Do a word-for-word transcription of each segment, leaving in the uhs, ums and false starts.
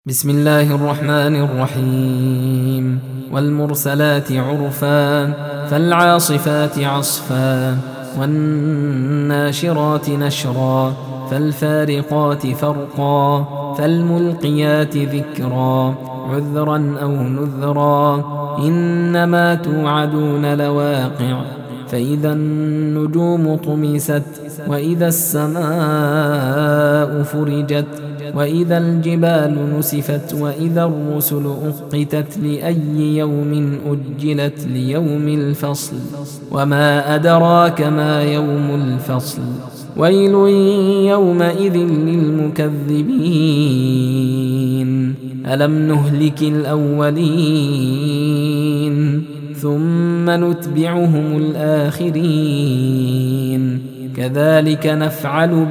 بسم الله الرحمن الرحيم والمرسلات عرفا فالعاصفات عصفا والناشرات نشرا فالفارقات فرقا فالملقيات ذكرا عذرا أو نذرا إنما توعدون لواقع فإذا النجوم طمست وإذا السماء فرجت وإذا الجبال نسفت وإذا الرسل أقتت لأي يوم أجلت ليوم الفصل وما أدراك ما يوم الفصل ويل يومئذ للمكذبين ألم نهلك الأولين ثم نتبعهم الآخرين كذلك نفعل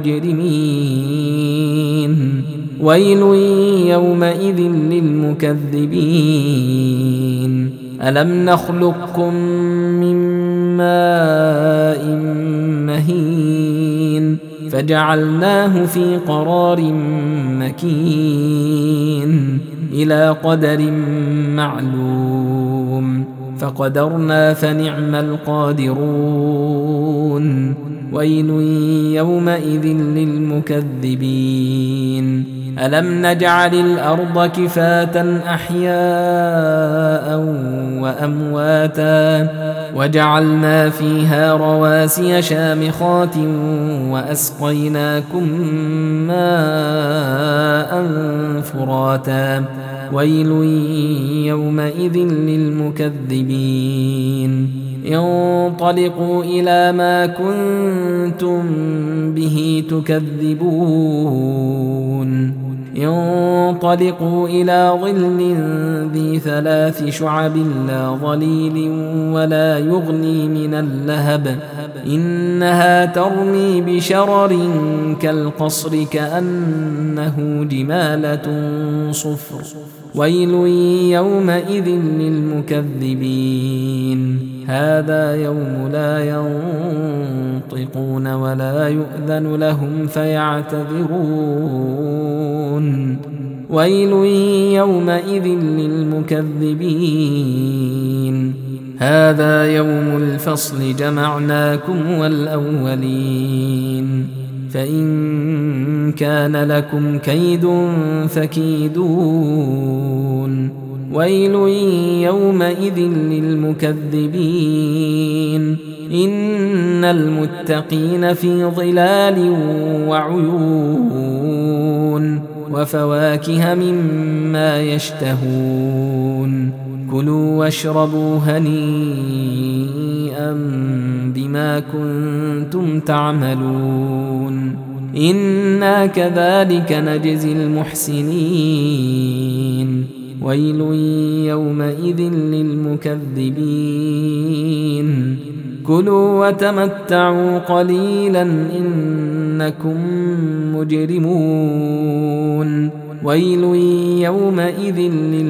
بالمجرمين ويل يومئذ للمكذبين ألم نخلقكم من ماء مهين فجعلناه في قرار مكين إلى قدر معلوم فقدرنا فنعم القادرون ويل يومئذ للمكذبين ألم نجعل الأرض كفاة أحياء وأمواتا وجعلنا فيها رواسي شامخات وأسقيناكم ماء فراتا ويل يومئذ للمكذبين انطلقوا إلى ما كنتم به تكذبون انطلقوا إلى ظل ذي ثلاث شعب لا ظليل ولا يغني من اللهب إنها ترمي بشرر كالقصر كأنه جمالة صفر ويل يومئذ للمكذبين هذا يوم لا ينطقون ولا يؤذن لهم فيعتذرون ويل يومئذ للمكذبين هذا يوم الفصل جمعناكم والأولين فإن كان لكم كيد فكيدون ويل يومئذ للمكذبين إن المتقين في ظلال وعيون وفواكه مما يشتهون كلوا واشربوا هنيئا بما كنتم تعملون إنا كذلك نجزي المحسنين ويل يومئذ للمكذبين كلوا وتمتعوا قليلا إنكم مجرمون ويل يومئذ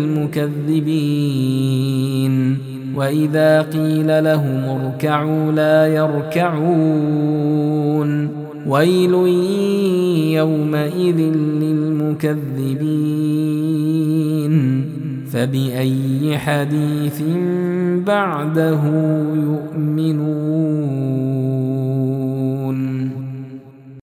للمكذبين وإذا قيل لهم اركعوا لا يركعون ويل يومئذ للمكذبين فبأي حديث بعده يؤمنون